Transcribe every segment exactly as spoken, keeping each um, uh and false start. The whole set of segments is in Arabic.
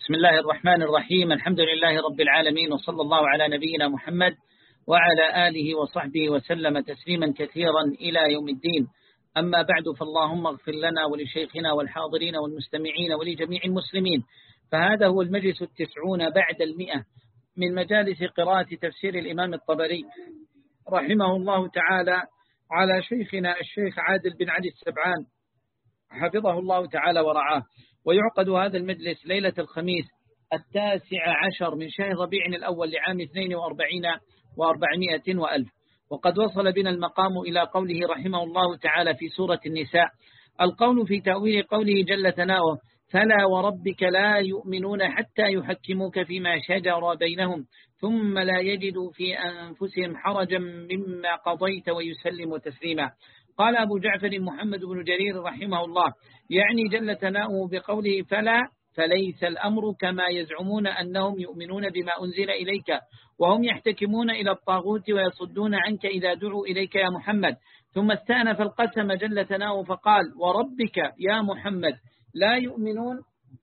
بسم الله الرحمن الرحيم. الحمد لله رب العالمين، وصلى الله على نبينا محمد وعلى آله وصحبه وسلم تسليما كثيرا إلى يوم الدين. أما بعد، فاللهم اغفر لنا ولشيخنا والحاضرين والمستمعين ولجميع المسلمين. فهذا هو المجلس التسعون بعد المئة من مجالس قراءة تفسير الإمام الطبري رحمه الله تعالى على شيخنا الشيخ عادل بن علي السبعان حفظه الله تعالى ورعاه. ويعقد هذا المجلس ليلة الخميس التاسع عشر من شهر ربيع الأول لعام اثنين وأربعين وأربعمائة وألف. وقد وصل بنا المقام إلى قوله رحمه الله تعالى في سورة النساء: القول في تأويل قوله جل ثناؤه: فلا وربك لا يؤمنون حتى يحكموك فيما شجر بينهم ثم لا يجدوا في أنفسهم حرجا مما قضيت ويسلموا تسليما. قال أبو جعفر محمد بن جرير رحمه الله: يعني جل ثناؤه بقوله فلا فليس الأمر كما يزعمون أنهم يؤمنون بما أنزل إليك وهم يحتكمون إلى الطاغوت ويصدون عنك إذا دعوا إليك يا محمد. ثم استأنف القسم جل ثناؤه فقال: وربك يا محمد لا يؤمنون،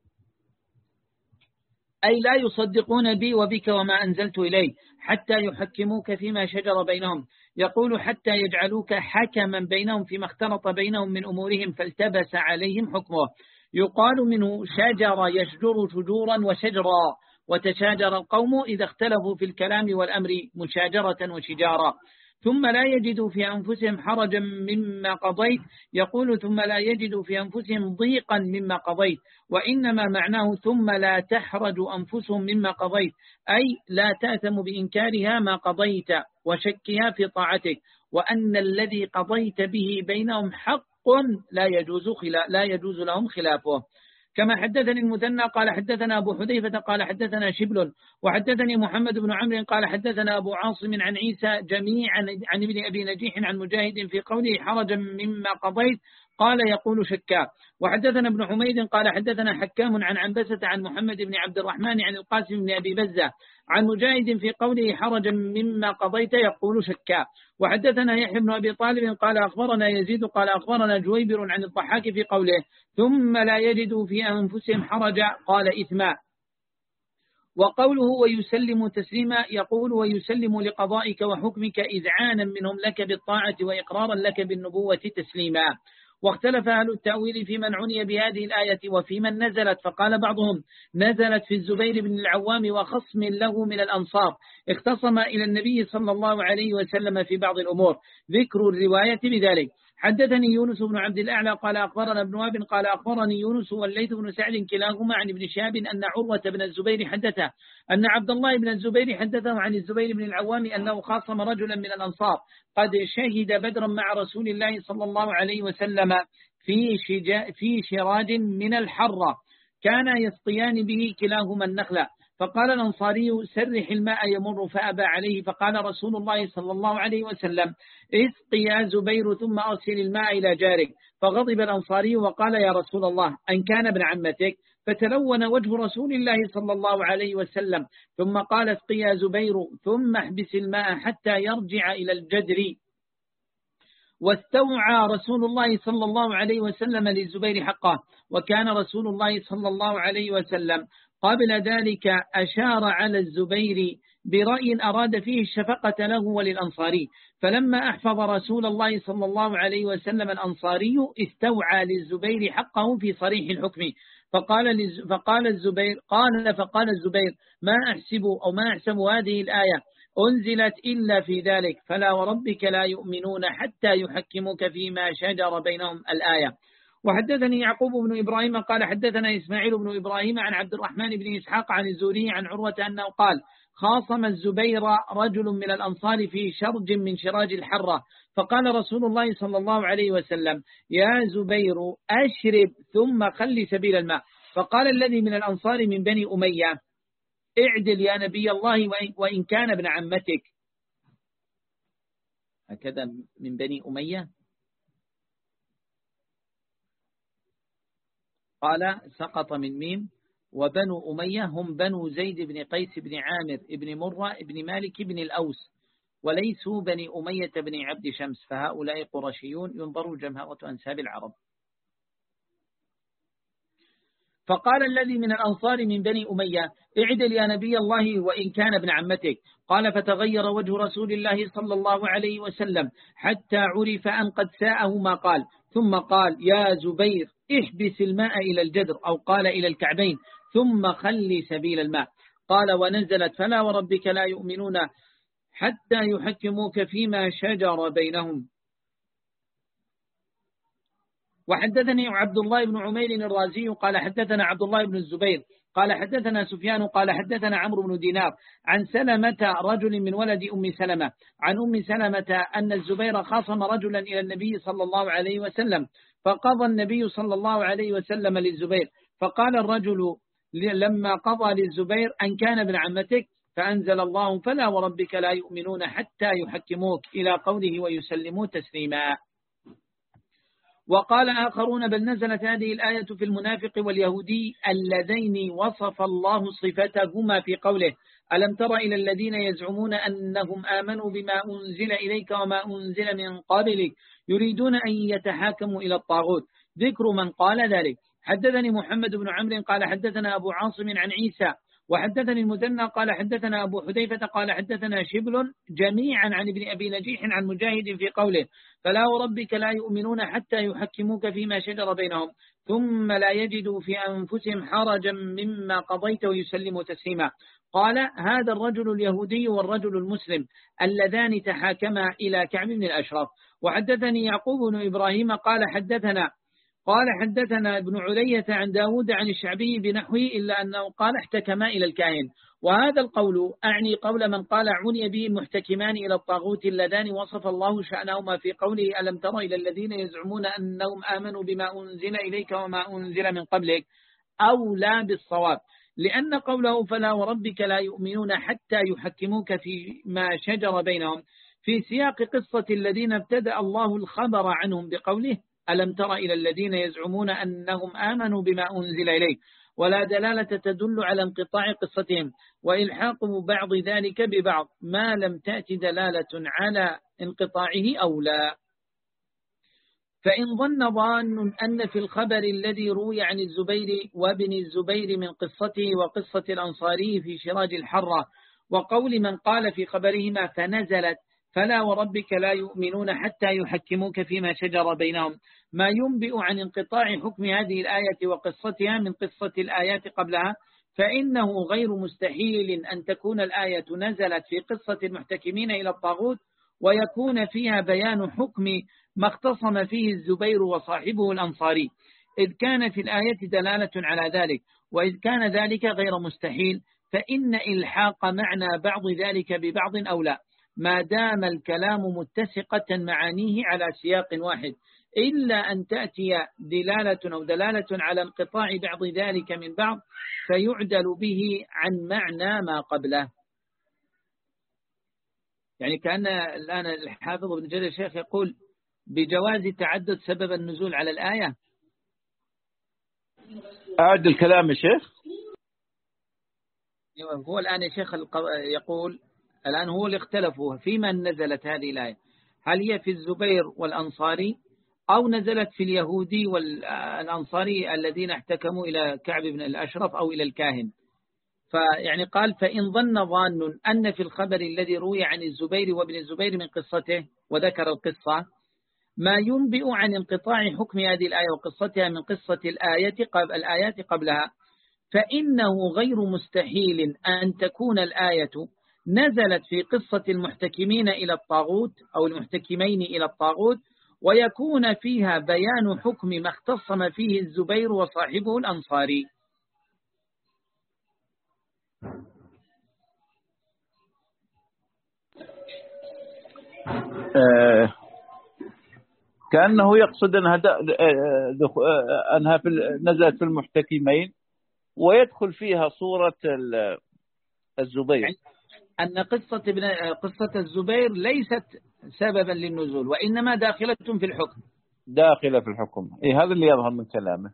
أي لا يصدقون بي وبك وما أنزلت إليه حتى يحكموك فيما شجر بينهم. يقول حتى يجعلوك حكما بينهم فيما اختلط بينهم من أمورهم فالتبس عليهم حكمه. يقال منه شجر يشجر شجورا وشجرا، وتشاجر القوم إذا اختلفوا في الكلام والأمر مشاجرة وشجارا. ثم لا يجدوا في أنفسهم حرجا مما قضيت، يقول ثم لا يجدوا في أنفسهم ضيقا مما قضيت، وإنما معناه ثم لا تحرج أنفسهم مما قضيت، أي لا تأثم بإنكارها ما قضيت وشكها في طاعتك، وأن الذي قضيت به بينهم حق لا يجوز خلا لا يجوز لهم خلافه. كما حدثني المثنى قال حدثنا أبو حذيفة قال حدثنا شبل وحدثني محمد بن عمرو قال حدثنا أبو عاصم عن عيسى جميعا عن ابن أبي نجيح عن مجاهد في قوله حرجا مما قضيت قال يقول شكا. وحدثنا ابن حميد قال حدثنا حكام عن عنبسة عن محمد بن عبد الرحمن عن القاسم بن أبي بزة عن مجاهد في قوله حرجا مما قضيت يقول شكا. وحدثنا يحيى بن أبي طالب قال أخبرنا يزيد قال أخبرنا جويبر عن الضحاك في قوله ثم لا يجدوا في أنفسهم حرجا قال إثما. وقوله ويسلم تسليما يقول ويسلم لقضائك وحكمك إذعانا منهم لك بالطاعة وإقرارا لك بالنبوة تسليما. واختلف أهل التأويل في من عني بهذه الآية وفي من نزلت، فقال بعضهم نزلت في الزبير بن العوام وخصم له من الأنصار اختصم إلى النبي صلى الله عليه وسلم في بعض الأمور، ذكر الرواية بذلك. حدثني يونس بن عبد الأعلى قال أخبرنا ابن وهب قال أخبرني يونس والليث بن سعد كلاهما عن ابن شهاب أن عروة بن الزبير حدثه أن عبد الله بن الزبير حدثه عن الزبير بن العوام أنه خاصم رجلا من الأنصار قد شهد بدرا مع رسول الله صلى الله عليه وسلم في, في شراج من الحرة كان يسقيان به كلاهما النخلة، فقال الأنصاري سرح الماء يمر فأبى عليه، فقال رسول الله صلى الله عليه وسلم اسق يا زبير ثم أرسل الماء إلى جارك، فغضب الأنصاري وقال يا رسول الله أن كان ابن عمتك، فتلون وجه رسول الله صلى الله عليه وسلم ثم قال اسق يا زبير ثم احبس الماء حتى يرجع إلى الجدر. واستوعى رسول الله صلى الله عليه وسلم للزبير حقه، وكان رسول الله صلى الله عليه وسلم قبل ذلك أشار على الزبير برأي أراد فيه الشفقة له وللأنصاري، فلما أحفظ رسول الله صلى الله عليه وسلم الأنصاري استوعى للزبير حقه في صريح الحكم، فقال فقال الزبير قال فقال الزبير ما أحسب أو ما أحسب هذه الآية أنزلت إلا في ذلك فلا وربك لا يؤمنون حتى يحكموك فيما شجر بينهم الآية. وحدثني يعقوب بن إبراهيم قال حدثنا إسماعيل بن إبراهيم عن عبد الرحمن بن إسحاق عن الزهري عن عروة أنه قال خاصم الزبير رجل من الأنصار في شرج من شراج الحرة، فقال رسول الله صلى الله عليه وسلم يا زبير أشرب ثم خلي سبيل الماء، فقال الذي من الأنصار من بني أمية اعدل يا نبي الله وإن كان ابن عمتك، هكذا من بني أمية. قال سقط من ميم. وبنو أمية هم بنو زيد بن قيس بن عامر بن مرة بن مالك بن الأوس، وليسوا بني أمية بن عبد شمس، فهؤلاء قرشيون ينظروا جماعة أنساب العرب. فقال الذي من الأنصار من بني أمية اعدل يا نبي الله وإن كان ابن عمتك. قال فتغير وجه رسول الله صلى الله عليه وسلم حتى عرف أن قد ساءه ما قال، ثم قال يا زبير احبس الماء إلى الجدر، أو قال إلى الكعبين، ثم خلي سبيل الماء. قال ونزلت فلا وربك لا يؤمنون حتى يحكموك فيما شجر بينهم. وحدثني عبد الله بن عمير الرازي قال حدثنا عبد الله بن الزبير قال حدثنا سفيان قال حدثنا عمرو بن دينار عن سلمة رجل من ولد أم سلمة عن أم سلمة أن الزبير خاصم رجلا إلى النبي صلى الله عليه وسلم، فقضى النبي صلى الله عليه وسلم للزبير، فقال الرجل لما قضى للزبير أن كان ابن عمتك، فأنزل الله فلا وربك لا يؤمنون حتى يحكموك إلى قوله ويسلموا تسليما. وقال آخرون بل نزلت هذه الآية في المنافق واليهودي اللذين وصف الله صفتهما في قوله ألم تر إلى الذين يزعمون أنهم آمنوا بما أنزل إليك وما أنزل من قبلك يريدون أن يتحاكموا إلى الطاغوت. ذكر من قال ذلك. حدثني محمد بن عمرو قال حدثنا أبو عاصم عن عيسى وحدثني المثنى قال حدثنا أبو حذيفة قال حدثنا شبل جميعا عن ابن أبي نجيح عن مجاهد في قوله فلا وربك لا يؤمنون حتى يحكموك فيما شجر بينهم ثم لا يجدوا في أنفسهم حرجا مما قضيت ويسلموا تسليما. قال هذا الرجل اليهودي والرجل المسلم اللذان تحاكما إلى كعب بن الأشرف. وحدثني يعقوب بن إبراهيم قال حدثنا قال حدثنا ابن علية عن داود عن الشعبي بنحوه إلا أنه قال احتكما إلى الكاهن. وهذا القول أعني قول من قال عني به المحتكمان إلى الطاغوت اللذان وصف الله شأنهما في قوله ألم تر إلى الذين يزعمون أنهم آمنوا بما أنزل إليك وما أنزل من قبلك أو لا بالصواب، لأن قوله فلا وربك لا يؤمنون حتى يحكموك فيما شجر بينهم في سياق قصة الذين ابتدأ الله الخبر عنهم بقوله ألم تر إلى الذين يزعمون أنهم آمنوا بما أنزل إليك، ولا دلالة تدل على انقطاع قصتهم وإلحاق بعض ذلك ببعض ما لم تأتي دلالة على انقطاعه أو لا. فإن ظن ظان أن في الخبر الذي روي عن الزبير وابن الزبير من قصته وقصة الأنصاري في شراج الحرة وقول من قال في خبرهما فنزلت فلا وربك لا يؤمنون حتى يحكموك فيما شجر بينهم ما ينبئ عن انقطاع حكم هذه الآية وقصتها من قصة الآيات قبلها، فإنه غير مستحيل أن تكون الآية نزلت في قصة المحتكمين إلى الطاغوت ويكون فيها بيان حكم ما اختصم فيه الزبير وصاحبه الأنصاري، إذ كان في الآية دلالة على ذلك. وإذ كان ذلك غير مستحيل فإن إلحاق معنى بعض ذلك ببعض أولى ما دام الكلام متسقة معانيه على سياق واحد، إلا أن تأتي دلالة أو دلالة على انقطاع بعض ذلك من بعض فيعدل به عن معنى ما قبله. يعني كأن الآن الحافظ ابن جرير الشيخ يقول بجواز تعدد سبب النزول على الآية. أعد الكلام يا شيخ. هو الآن يا شيخ يقول الآن هو اللي اختلفوا في من نزلت هذه الآية، هل هي في الزبير والأنصاري أو نزلت في اليهودي والأنصاري الذين احتكموا إلى كعب بن الأشرف أو إلى الكاهن. فيعني قال فإن ظن ظان أن في الخبر الذي روي عن الزبير وابن الزبير من قصته وذكر القصة ما ينبئ عن انقطاع حكم هذه الآية وقصتها من قصة الآية قبل الآيات قبلها، فإنه غير مستحيل أن تكون الآية نزلت في قصة المحتكمين إلى الطاغوت أو المحتكمين إلى الطاغوت ويكون فيها بيان حكم ما اختصم فيه الزبير وصاحبه الأنصاري. آه كأنه يقصد أنها, أنها في نزلت في المحتكمين ويدخل فيها صورة الزبير، يعني أن قصة, ابن قصة الزبير ليست سببا للنزول وإنما داخلة في الحكم داخلة في الحكم. إيه هذا اللي يظهر من كلامه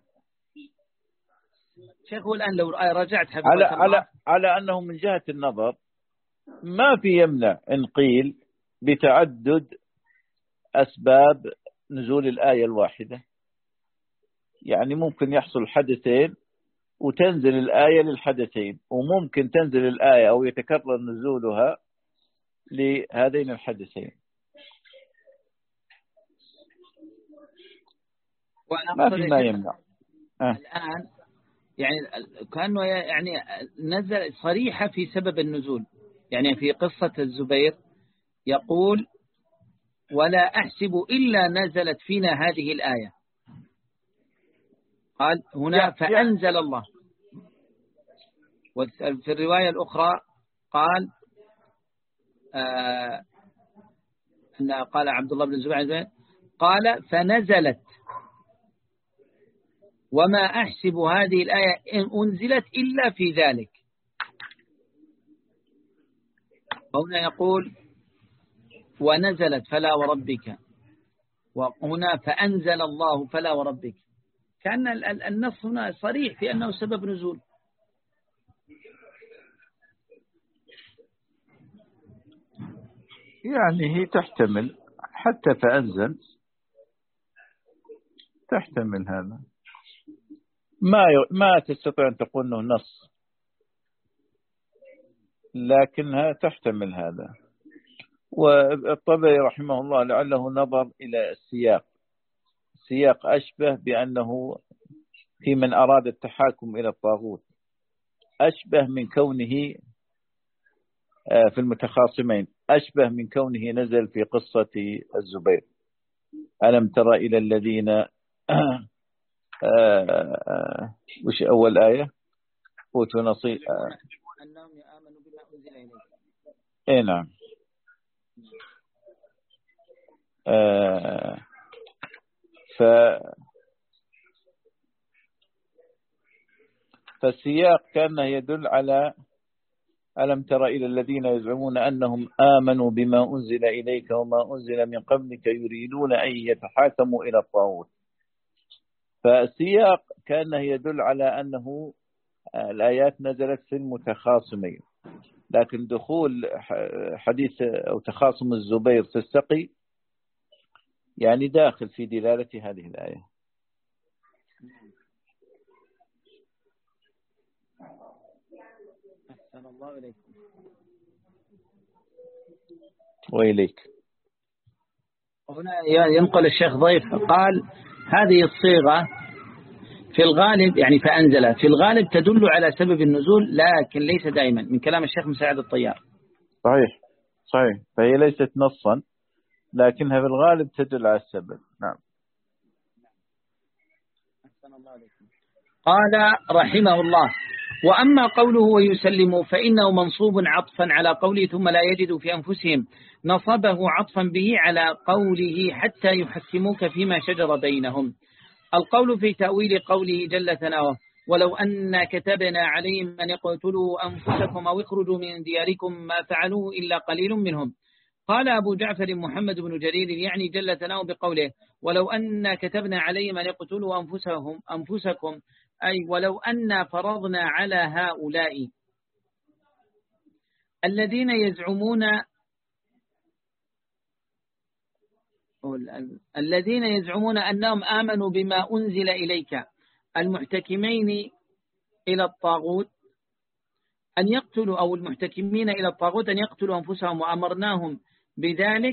شيخ. هو الآن لو رجعت على, على, على أنه من جهة النظر ما في يمنع إن قيل بتعدد أسباب نزول الآية الواحدة، يعني ممكن يحصل حدثين وتنزل الآية للحدثين، وممكن تنزل الآية أو يتكرر نزولها لهذين الحدثين. ما في ما يمنع. آه. الآن يعني كأنه يعني نزل صريحة في سبب النزول، يعني في قصة الزبير يقول ولا أحسب إلا نزلت فينا هذه الآية، قال هنا فأنزل الله. وفي الرواية الأخرى قال آه أن قال عبد الله بن الزبير قال فنزلت وما أحسب هذه الآية إن أنزلت إلا في ذلك. وهنا يقول ونزلت فلا وربك، وهنا فأنزل الله فلا وربك، كأن النص هنا صريح في أنه سبب نزول. يعني هي تحتمل حتى فأنزل، تحتمل هذا، ما ما تستطيع أن تقول أنه نص، لكنها تحتمل هذا. والطبري رحمه الله لعله نظر إلى السياق، السياق أشبه بأنه في من أراد التحاكم إلى الطاغوت، أشبه من كونه في المتخاصمين، أشبه من كونه نزل في قصة الزبير. ألم ترى إلى الذين وش أول آية أوتوا نصيب أنهم يآمنوا بما أنزل إليك. إيه نعم. آه ف فالسياق كان يدل على ألم تر إلى الذين يزعمون أنهم آمنوا بما أنزل إليك وما أنزل من قبلك يريدون أن يتحاكموا إلى الطاغوت. فالسياق كان يدل على أنه الآيات نزلت في المتخاصمين، لكن دخول حديث أو تخاصم الزبير في السقي يعني داخل في دلالة هذه الآية. أحسن الله إليكم. وإليك. هنا ينقل الشيخ ضيف قال هذه الصيغة في الغالب يعني فأنزل في الغالب تدل على سبب النزول، لكن ليس دائما، من كلام الشيخ مساعد الطيار. صحيح صحيح، فهي ليست نصا لكنها في الغالب تدل على السبب. نعم. قال رحمه الله وأما قوله ويسلم فإنه منصوب عطفا على قوله ثم لا يجد في أنفسهم، نصبه عطفا به على قوله حتى يحكموك فيما شجر بينهم. القول في تأويل قوله جل ثناؤه ولو أن كتبنا عليهم أن يقتلوا أنفسكم أو اخرجوا من دياركم ما فعلوه إلا قليل منهم. قال أبو جعفر محمد بن جرير يعني جل ثناؤه بقوله ولو أن كتبنا عليهم أن يقتلوا أنفسهم أنفسكم أي ولو أن فرضنا على هؤلاء الذين يزعمون الذين يزعمون أنهم آمنوا بما أنزل إليك المحتكمين إلى الطاغوت أن يقتلوا أو المحتكمين إلى الطاغوت أن يقتلوا أنفسهم وأمرناهم بذلك.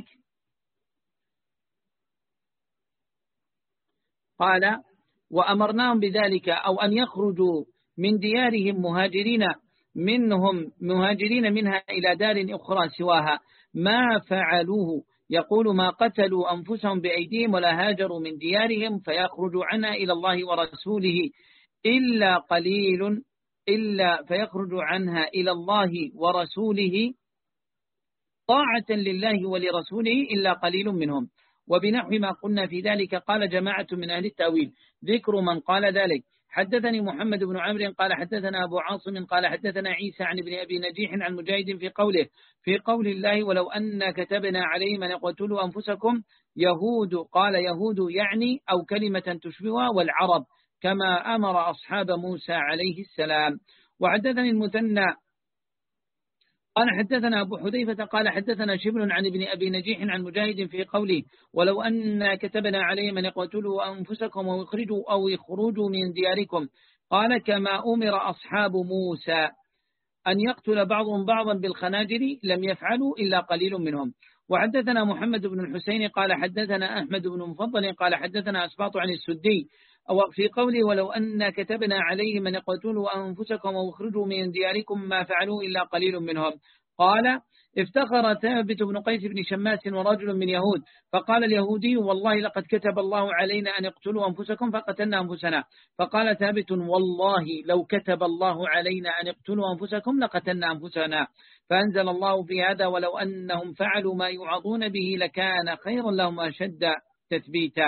قال وأمرناهم بذلك أو أن يخرجوا من ديارهم مهاجرين منهم مهاجرين منها إلى دار أخرى سواها ما فعلوه، يقول ما قتلوا أنفسهم بأيديهم ولا هاجروا من ديارهم فيخرجوا عنها إلى الله ورسوله إلا قليل إلا فيخرج عنها إلى الله ورسوله طاعة لله ولرسوله إلا قليل منهم. وبنحو ما قلنا في ذلك قال جماعة من أهل التأويل ذكر من قال ذلك. حدثني محمد بن عمرو قال حدثنا أبو عاصم قال حدثنا عيسى عن ابن أبي نجيح عن مجاهد في قوله في قول الله ولو أن كتبنا عليهم أن يقتلوا أنفسكم يهود، قال يهود يعني أو كلمة تشبهها والعرب كما أمر أصحاب موسى عليه السلام. وحدثني المثنى قال حدثنا أبو حذيفة قال حدثنا شبل عن ابن أبي نجيح عن مجاهد في قوله ولو أن كتبنا عليهم أن يقتلوا أنفسكم أو يخرجوا أو يخرجوا من دياركم قال كما أمر أصحاب موسى أن يقتل بعضهم بعضا بالخناجر لم يفعلوا إلا قليل منهم. وحدثنا محمد بن الحسين قال حدثنا أحمد بن مفضل قال حدثنا أسباط عن السدي وفي قوله ولو أن كتبنا عليهم أن اقتلوا أنفسكم واخرجوا من دياركم ما فعلوا إلا قليل منهم. قال افتخر ثابت بن قيس بن شماس ورجل من يهود فقال اليهودي والله لقد كتب الله علينا أن اقتلوا أنفسكم فقتلنا أنفسنا. فقال ثابت والله لو كتب الله علينا أن اقتلوا أنفسكم لقتلنا أنفسنا. فأنزل الله في هذا ولو أنهم فعلوا ما يوعظون به لكان خيرا لهم أشد تثبيتا.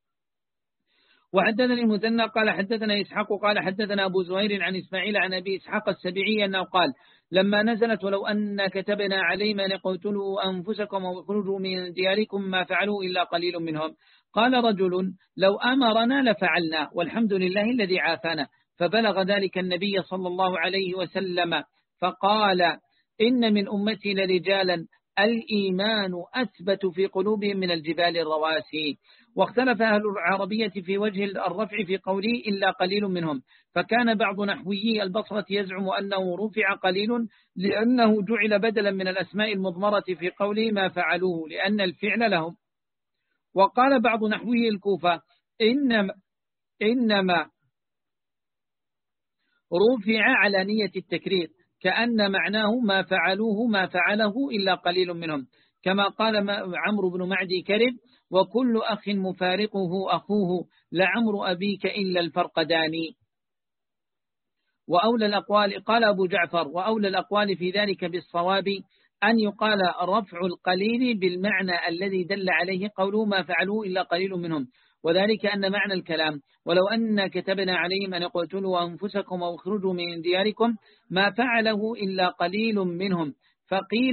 وحدثني المثنى قال حدثنا إسحاق قال حدثنا أبو زهير عن إسماعيل عن أبي إسحاق السبيعي أنه قال لما نزلت ولو أن كتبنا عليهم أن اقتلوا أنفسكم واخرجوا من دياركم ما فعلوا إلا قليل منهم. قال رجل لو أمرنا لفعلنا والحمد لله الذي عافانا. فبلغ ذلك النبي صلى الله عليه وسلم فقال إن من أمتي لرجالا الإيمان أثبت في قلوبهم من الجبال الرواسي. واختلف أهل العربية في وجه الرفع في قوله إلا قليل منهم. فكان بعض نحويي البصرة يزعم أنه رفع قليل لأنه جعل بدلا من الأسماء المضمرة في قوله ما فعلوه لأن الفعل لهم. وقال بعض نحويي الكوفة إنما, إنما رفع على نية التكرير كأن معناه ما فعلوه ما فعله إلا قليل منهم كما قال عمرو بن معدي كرب وكل أخ مفارقه أخوه لعمر أبيك إلا الفرقداني. وأولى الأقوال قال أبو جعفر وأولى الأقوال في ذلك بالصواب أن يقال رفع القليل بالمعنى الذي دل عليه قوله ما فعلوه إلا قليل منهم. وذلك أن معنى الكلام ولو أن كتبنا عليهم أن اقتلوا أنفسكم واخرجوا من دياركم ما فعله إلا قليل منهم. فقيل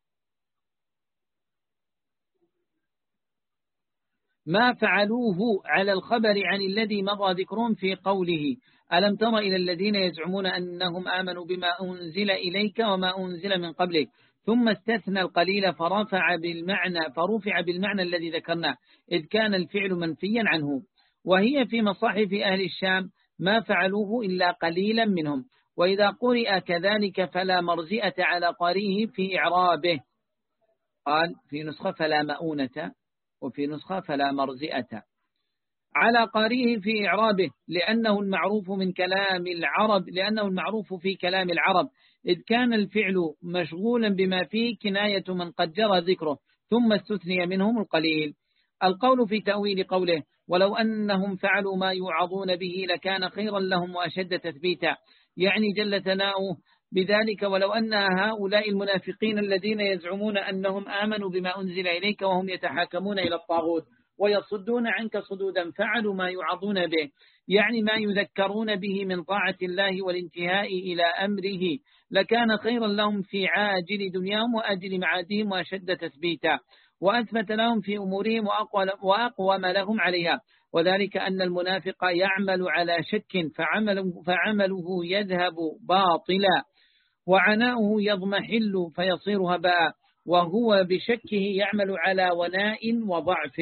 ما فعلوه على الخبر عن الذي مضى ذكرهم في قوله ألم تر إلى الذين يزعمون أنهم آمنوا بما أنزل إليك وما أنزل من قبلك ثم استثنى القليل فرفع بالمعنى فرفع بالمعنى الذي ذكرنا إذ كان الفعل منفيا عنه. وهي في مصاحف أهل الشام ما فعلوه إلا قليلا منهم. وإذا قرئ كذلك فلا مرزئة على قارئه في إعرابه. قال في نسخة فلا مؤونة وفي نسخة فلا مرزئة على قارئه في إعرابه لأنه المعروف من كلام العرب لأنه المعروف في كلام العرب إذ كان الفعل مشغولا بما فيه كناية من قد جرى ذكره ثم استثني منهم القليل. القول في تأويل قوله ولو أنهم فعلوا ما يوعظون به لكان خيرا لهم وأشد تثبيتا يعني جل ثناؤه بذلك ولو أن هؤلاء المنافقين الذين يزعمون أنهم آمنوا بما أنزل إليك وهم يتحاكمون إلى الطاغوت ويصدون عنك صدودا فعلوا ما يوعظون به يعني ما يذكرون به من طاعة الله والانتهاء إلى أمره لكان خيرا لهم في عاجل دنياهم وآجل معادهم وأشد تثبيتا وأثبت لهم في أمورهم وأقوم لهم عليها. وذلك أن المنافق يعمل على شك فعمله, فعمله يذهب باطلا وعناؤه يضمحل فيصير هباء وهو بشكه يعمل على وناء وضعف.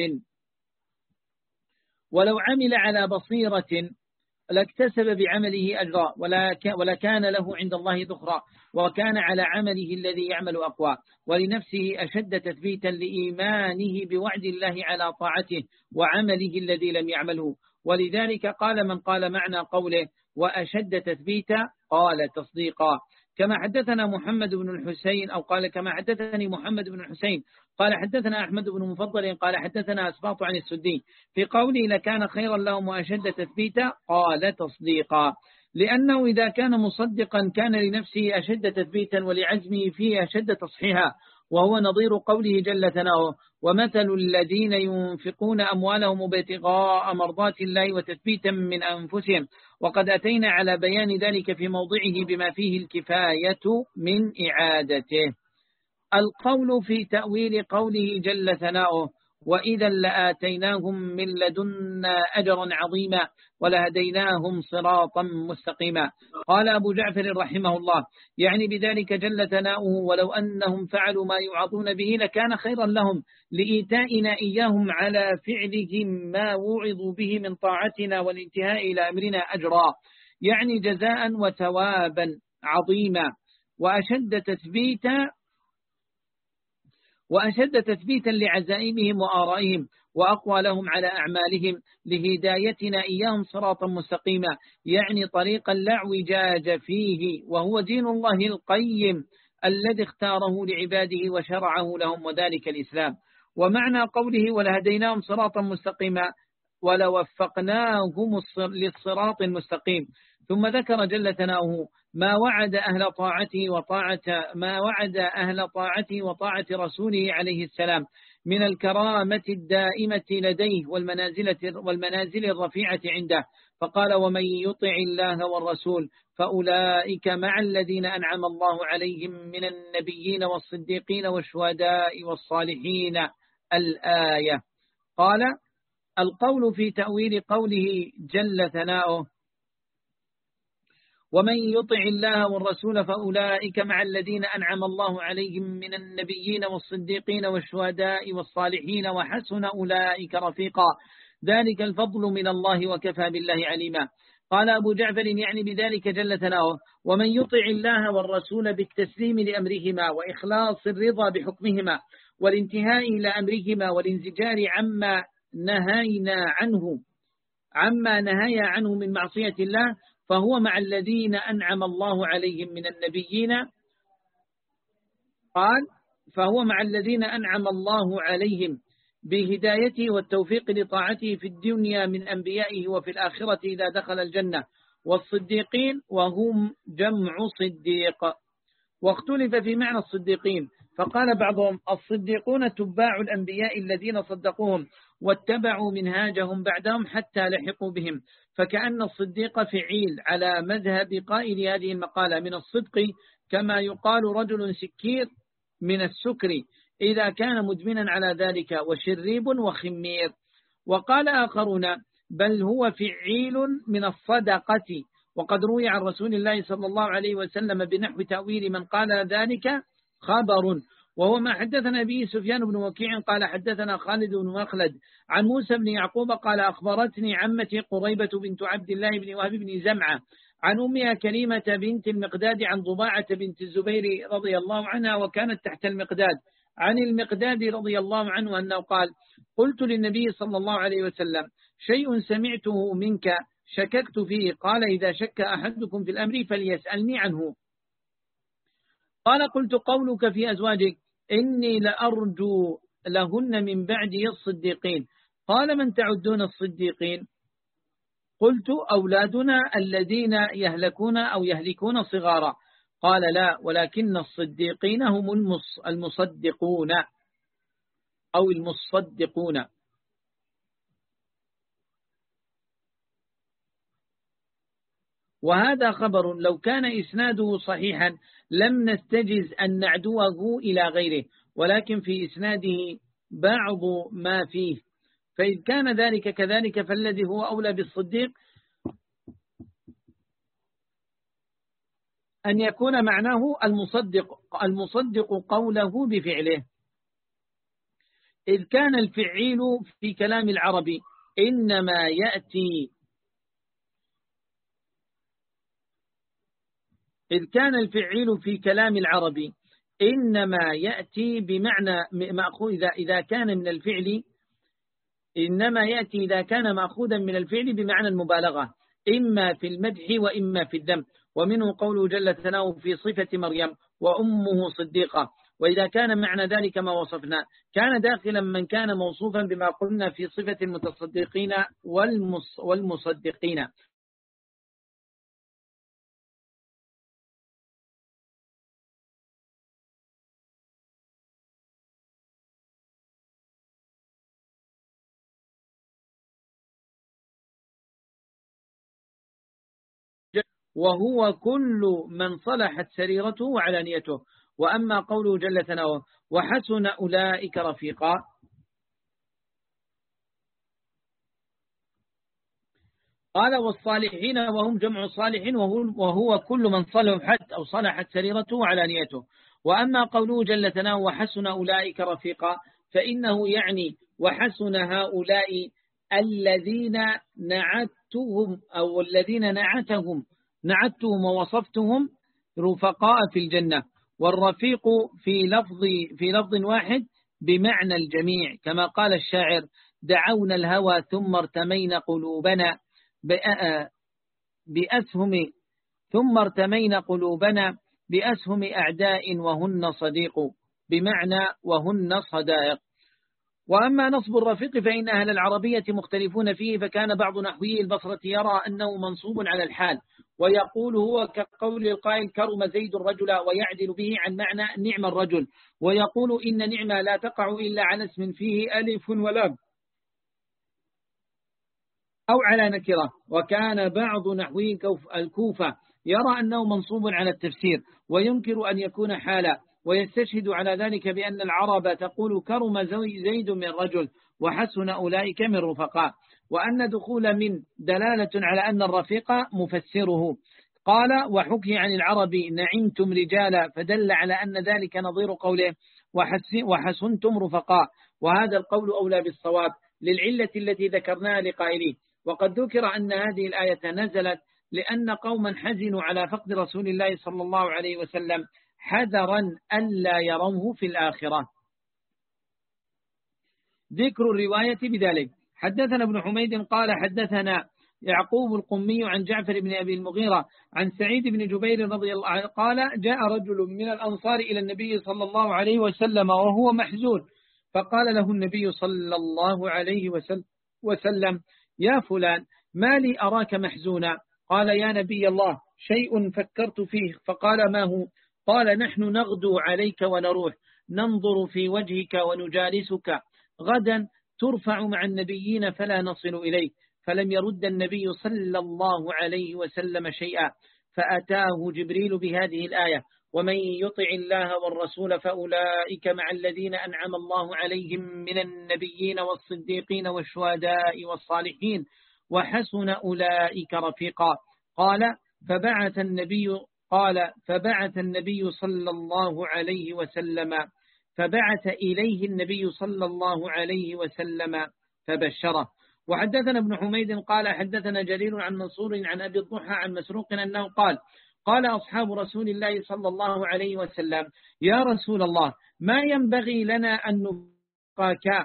ولو عمل على بصيرة لاكتسب بعمله أجرا ولكان له عند الله ذخرا وكان على عمله الذي يعمل أقوى ولنفسه أشد تثبيتا لإيمانه بوعد الله على طاعته وعمله الذي لم يعمله. ولذلك قال من قال معنى قوله وأشد تثبيتا قال تصديقا كما حدثنا محمد بن الحسين أو قال كما حدثني محمد بن الحسين قال حدثنا أحمد بن مفضل قال حدثنا أسباط عن السدي في قوله لكان خيرا لهم وأشد تثبيتا قال تصديقا لأنه إذا كان مصدقا كان لنفسه أشد تثبيتا ولعزمه فيه أشد تصحيحا وهو نظير قوله جل ثناؤه ومثل الذين ينفقون أموالهم ابتغاء مرضات الله وتثبيتا من أنفسهم وقد أتينا على بيان ذلك في موضعه بما فيه الكفاية من إعادته. القول في تأويل قوله جل ثناؤه وإذا لآتيناهم من لدنا أجرا عظيما ولهديناهم صراطا مستقيما. قال أبو جعفر رحمه الله يعني بذلك جل ثناؤه ولو أنهم فعلوا ما يوعظون به لكان خيرا لهم لإيتائنا إياهم على فعلهم ما وعظوا به من طاعتنا والانتهاء إلى أمرنا أجرا يعني جزاء وثوابا عظيما، وأشد تثبيتا وأشد تثبيتا لعزائمهم وآرائهم، وأقوى لهم على أعمالهم لهدايتنا إياهم صراطا مستقيما، يعني طريقا لا اعوجاج فيه، وهو دين الله القيم الذي اختاره لعباده وشرعه لهم، وذلك الإسلام. ومعنى قوله ولهديناهم صراطا مستقيما ولوفقناهم للصراط المستقيم. ثم ذكر جل ثناؤه ما وعد أهل طاعته وطاعة ما وعد أهل طاعته وطاعة رسوله عليه السلام من الكرامة الدائمة لديه والمنازل والمنازل الرفيعة عنده، فقال ومن يطع الله والرسول فأولئك مع الذين أنعم الله عليهم من النبيين والصديقين والشهداء والصالحين. الآية. قال القول في تأويل قوله جل ثناؤه ومن يطع الله والرسول فأولئك مع الذين أنعم الله عليهم من النبيين والصديقين والشهداء والصالحين وحسن أولئك رفيقا، ذلك الفضل من الله وكفى بالله عليما. قال أبو جعفر يعني بذلك جل ثناؤه ومن يطع الله والرسول بالتسليم لأمرهما وإخلاص الرضا بحكمهما والانتهاء إلى أمرهما والانزجار عما نهينا عنه عما نهي عنه من معصية الله، فهو مع الذين أنعم الله عليهم من النبيين قال فهو مع الذين أنعم الله عليهم بهدايته والتوفيق لطاعته في الدنيا من أنبيائه وفي الآخرة إذا دخل الجنة، والصديقين وهم جمع صديق. واختلف في معنى الصديقين، فقال بعضهم الصديقون تباع الأنبياء الذين صدقوهم واتبعوا منهاجهم بعدهم حتى لحقوا بهم، فكأن الصديق فعيل على مذهب قائل هذه المقالة من الصدق، كما يقال رجل سكير من السكر إذا كان مدمنا على ذلك، وشريب وخمير. وقال آخرون بل هو فعيل من الصدقة، وقد روي عن رسول الله صلى الله عليه وسلم بنحو تأويل من قال ذلك خبر، وهو ما حدثنا به سفيان بن وكيع قال حدثنا خالد بن مخلد عن موسى بن يعقوب قال أخبرتني عمتي قريبة بنت عبد الله بن وهب بن زمعة عن أمها كريمة بنت المقداد عن ضباعة بنت الزبير رضي الله عنها وكانت تحت المقداد، عن المقداد رضي الله عنه أنه قال قلت للنبي صلى الله عليه وسلم شيء سمعته منك شككت فيه، قال إذا شك أحدكم في الأمر فليسألني عنه. قال قلت قولك في أزواجك إني لأرجو لهن من بعدي الصديقين، قال من تعدون الصديقين؟ قلت أولادنا الذين يهلكون أو يهلكون صغارا، قال لا ولكن الصديقين هم المصدقون أو المصدقون. وهذا خبر لو كان إسناده صحيحا لم نستجز أن نعدوه إلى غيره، ولكن في إسناده بعض ما فيه، فإذ كان ذلك كذلك فالذي هو أولى بالصديق أن يكون معناه المصدق المصدق قوله بفعله، إذ كان الفعيل في كلام العربي إنما يأتي إذ كان الفعيل في كلام العربي إنما يأتي بمعنى مأخوذ إذا إذا كان من الفعل إنما يأتي إذا كان مأخوذا من الفعل بمعنى المبالغة إما في المدح وإما في الذم، ومنه قوله جل ثناؤه في صفة مريم وأمه صديقة. وإذا كان معنى ذلك ما وصفنا كان داخلا من كان موصوفا بما قلنا في صفة المتصدقين والمص والمصدقين. وهو كل من صلحت سريرته وعلانيته. وأما قوله جل ثناؤه وحسن أولئك رفيقا، قال والصالحين وهم جمع صالح وهو كل من صلحت أو صلحت سريرته وعلانيته. وأما قوله جل ثناؤه وحسن أولئك رفيقا فإنه يعني وحسن هؤلاء الذين نعتهم أو الذين نعتهم نعتهم ووصفتهم رفقاء في الجنة. والرفيق في لفظ في لفظ واحد بمعنى الجميع، كما قال الشاعر: دعونا الهوى ثم ارتمينا قلوبنا بأسهم ثم ارتمينا قلوبنا بأسهم أعداء وهن صديق، بمعنى وهن صدائق. وأما نصب الرفيق فإن أهل العربية مختلفون فيه، فكان بعض نحوي البصرة يرى أنه منصوب على الحال، ويقول هو كقول القائل: كرم زيد الرجل، ويعدل به عن معنى نعم الرجل، ويقول إن نعمة لا تقع إلا على اسم فيه ألف ولام أو على نكرة. وكان بعض نحوي الكوفة يرى أنه منصوب على التفسير، وينكر أن يكون حالا، ويستشهد على ذلك بأن العرب تقول كرم زيد من رجل وحسن أولئك من رفقاء، وأن دخول من دلالة على أن الرفيق مفسره. قال: وحكي عن العرب نعمتم رجالا، فدل على أن ذلك نظير قوله وحسنتم رفقاء، وهذا القول أولى بالصواب للعلة التي ذكرناها لقائله. وقد ذكر أن هذه الآية نزلت لأن قوما حزنوا على فقد رسول الله صلى الله عليه وسلم حذرا ألا يروه في الآخرة. ذكر الرواية بذلك: حدثنا ابن حميد قال حدثنا يعقوب القمي عن جعفر بن أبي المغيرة عن سعيد بن جبير رضي الله عنه قال: جاء رجل من الأنصار إلى النبي صلى الله عليه وسلم وهو محزون، فقال له النبي صلى الله عليه وسلم: يا فلان، ما لي أراك محزونا؟ قال: يا نبي الله، شيء فكرت فيه. فقال: ما هو؟ قال: نحن نغدو عليك ونروح، ننظر في وجهك ونجالسك، غدا ترفع مع النبيين فلا نصل إليك. فلم يرد النبي صلى الله عليه وسلم شيئا، فأتاه جبريل بهذه الآية: ومن يطع الله والرسول فأولئك مع الذين أنعم الله عليهم من النبيين والصديقين والشهداء والصالحين وحسن أولئك رفيقا. قال: فبعث النبي قال فبعث النبي صلى الله عليه وسلم فبعث إليه النبي صلى الله عليه وسلم فبشره. وحدثنا ابن حميد قال حدثنا جرير عن منصور عن أبي الضحى عن مسروق أنه قال: قال أصحاب رسول الله صلى الله عليه وسلم: يا رسول الله، ما ينبغي لنا أن نفارقك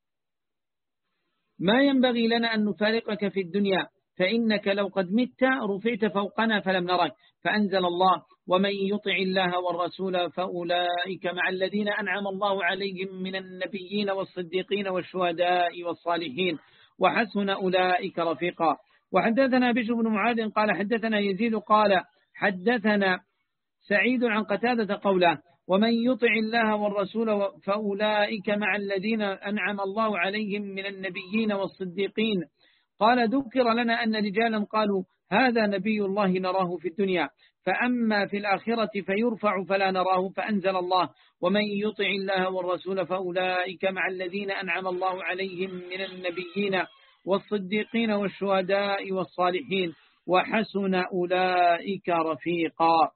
ما ينبغي لنا أن نفارقك في الدنيا، فإنك لو قد مت رفعت فوقنا فلم نرك. فأنزل الله: ومن يطع الله والرسول فأولئك مع الذين أنعم الله عليهم من النبيين والصديقين والشهداء والصالحين وحسن أولئك رفيقا. وحدثنا بشر بن معاذ قال حدثنا يزيد قال حدثنا سعيد عن قتادة قوله: ومن يطع الله والرسول فأولئك مع الذين أنعم الله عليهم من النبيين والصديقين. قال: ذكر لنا أن رجالا قالوا: هذا نبي الله نراه في الدنيا، فأما في الآخرة فيرفع فلا نراه. فأنزل الله: ومن يطع الله والرسول فأولئك مع الذين أنعم الله عليهم من النبيين والصديقين والشهداء والصالحين وحسن أولئك رفيقا.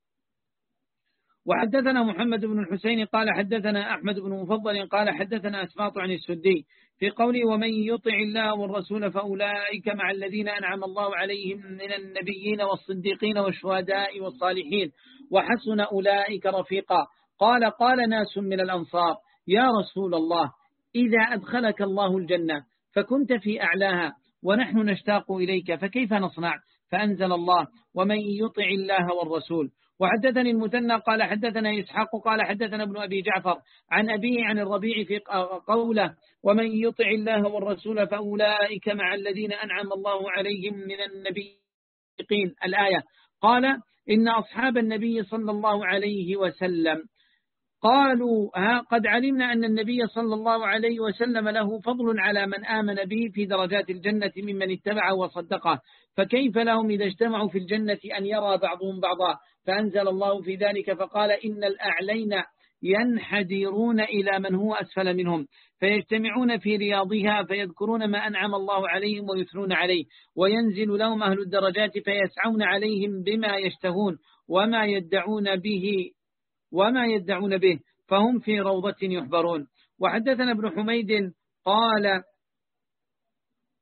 وحدثنا محمد بن الحسين قال حدثنا أحمد بن مفضل قال حدثنا أسباط عن السدي في قوله: ومن يطع الله والرسول فأولئك مع الذين أنعم الله عليهم من النبيين والصديقين والشهداء والصالحين وحسن أولئك رفيقا. قال: قال ناس من الأنصار: يا رسول الله، إذا أدخلك الله الجنة فكنت في أعلاها ونحن نشتاق إليك، فكيف نصنع؟ فأنزل الله: ومن يطع الله والرسول. وحدثني المثنى قال حدثنا إسحاق قال حدثنا ابن أبي جعفر عن أبيه عن الربيع في قوله: ومن يطع الله والرسول فأولئك مع الذين أنعم الله عليهم من النبيين الآية. قال: إن أصحاب النبي صلى الله عليه وسلم قالوا: ها قد علمنا أن النبي صلى الله عليه وسلم له فضل على من آمن به في درجات الجنة ممن اتبعه وصدقه، فكيف لهم إذا اجتمعوا في الجنة أن يرى بعضهم بعضا؟ فأنزل الله في ذلك فقال: إن الأعلين ينحدرون إلى من هو أسفل منهم فيجتمعون في رياضها فيذكرون ما أنعم الله عليهم ويثنون عليه، وينزل لهم أهل الدرجات فيسعون عليهم بما يشتهون وما يدعون به وما يدعون به فهم في روضة يحبرون. وحدثنا ابن حميد قال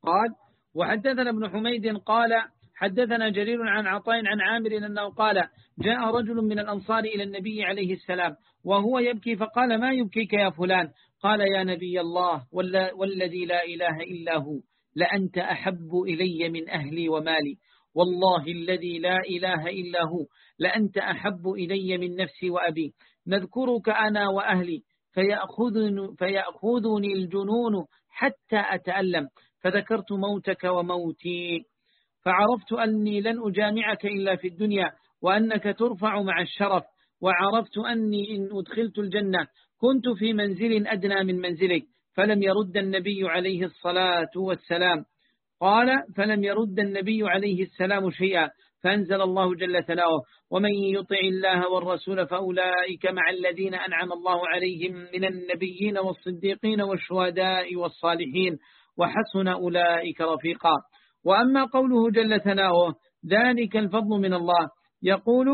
قال وحدثنا ابن حميد قال حدثنا جرير عن عطاء عن عامر أنه قال جاء رجل من الأنصار إلى النبي عليه السلام وهو يبكي فقال ما يبكيك يا فلان؟ قال يا نبي الله والذي لا إله إلا هو لأنت أحب إلي من أهلي ومالي، والله الذي لا إله إلا هو لأنت أحب إلي من نفسي وأبي، نذكرك أنا وأهلي فيأخذني, فيأخذني الجنون حتى أتألم، فذكرت موتك وموتي فعرفت أني لن أجامعك إلا في الدنيا وأنك ترفع مع الشرف، وعرفت أني إن أدخلت الجنة كنت في منزل أدنى من منزلك. فلم يرد النبي عليه الصلاة والسلام قال فلم يرد النبي عليه السلام شيئا، فأنزل الله جل ثناؤه ومن يطع الله والرسول فأولئك مع الذين أنعم الله عليهم من النبيين والصديقين والشهداء والصالحين وحسن أولئك رفيقا. وأما قوله جل ثناؤه ذلك الفضل من الله يقول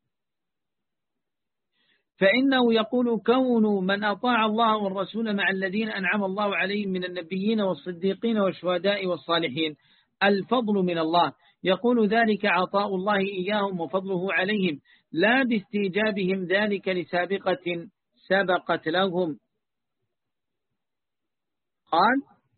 فإنه يقول كون من أطاع الله والرسول مع الذين أنعم الله عليهم من النبيين والصديقين والشهداء والصالحين الفضل من الله، يقول ذلك عطاء الله إياهم وفضله عليهم لا باستيجابهم ذلك لسابقة سبقت لهم. قال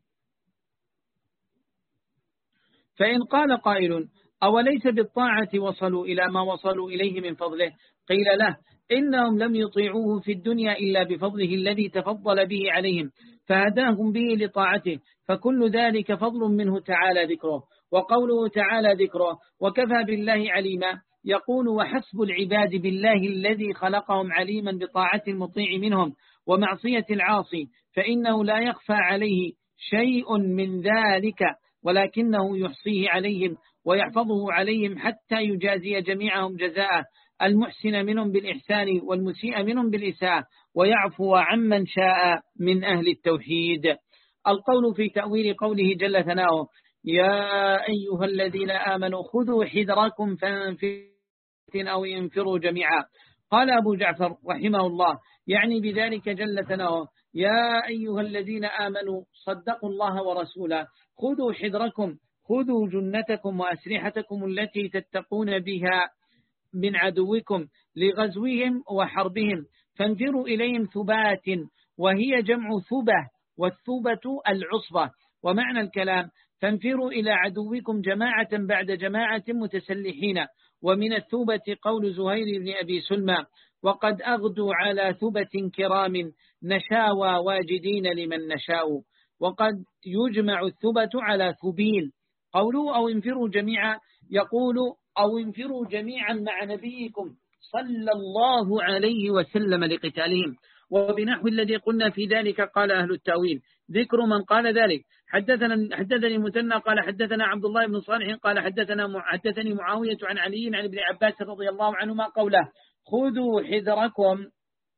فإن قال قائل أوليس بالطاعة وصلوا إلى ما وصلوا إليه من فضله؟ قيل له إنهم لم يطيعوه في الدنيا إلا بفضله الذي تفضل به عليهم فهداهم به لطاعته، فكل ذلك فضل منه تعالى ذكره. وقوله تعالى ذكره وكفى بالله عليما يقول وحسب العباد بالله الذي خلقهم عليما بطاعة المطيع منهم ومعصية العاصي، فإنه لا يخفى عليه شيء من ذلك ولكنه يحصيه عليهم ويحفظه عليهم حتى يجازي جميعهم جزاء المحسن منهم بالإحسان والمسيء منهم بالإساءة ويعفو عمن شاء من أهل التوحيد. القول في تأويل قوله جل ثناؤه يا أيها الذين آمنوا خذوا حذركم فانفروا أو ينفروا جميعا. قال أبو جعفر رحمه الله يعني بذلك جل ثناؤه يا أيها الذين آمنوا صدقوا الله ورسوله خذوا حذركم، خذوا جنتكم وأسلحتكم التي تتقون بها من عدوكم لغزوهم وحربهم فانفروا إليهم ثبات، وهي جمع ثبة والثبة العصبة. ومعنى الكلام فانفروا إلى عدوكم جماعة بعد جماعة متسلحين. ومن الثبة قول زهير بن أبي سلمى وقد أغدوا على ثبة كرام نشاوى واجدين لمن نشاء. وقد يجمع الثبة على ثبين. قولوا أو انفروا جميعا يقول أو انفروا جميعا مع نبيكم صلى الله عليه وسلم لقتالهم. وبنحو الذي قلنا في ذلك قال أهل التأويل ذكر من قال ذلك. حدثنا حدثني متنى قال حدثنا عبد الله بن صالح قال حدثنا حدثني معاوية عن علي عن ابن عباس رضي الله عنهما قوله خذوا حذركم